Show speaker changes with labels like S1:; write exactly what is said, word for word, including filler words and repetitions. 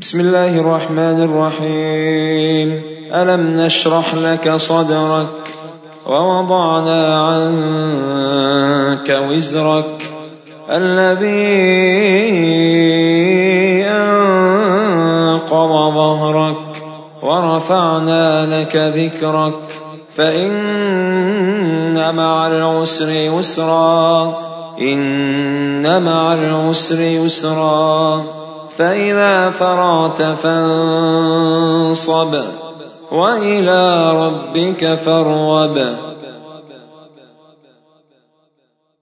S1: بسم الله الرحمن الرحيم. ألم نشرح لك صدرك ووضعنا عنك وزرك الذي أنقض ظهرك ورفعنا لك ذكرك فإن مع العسر يسرا إن مع العسر يسرا فإذا فرغت فانصب وإلى ربك فارغب.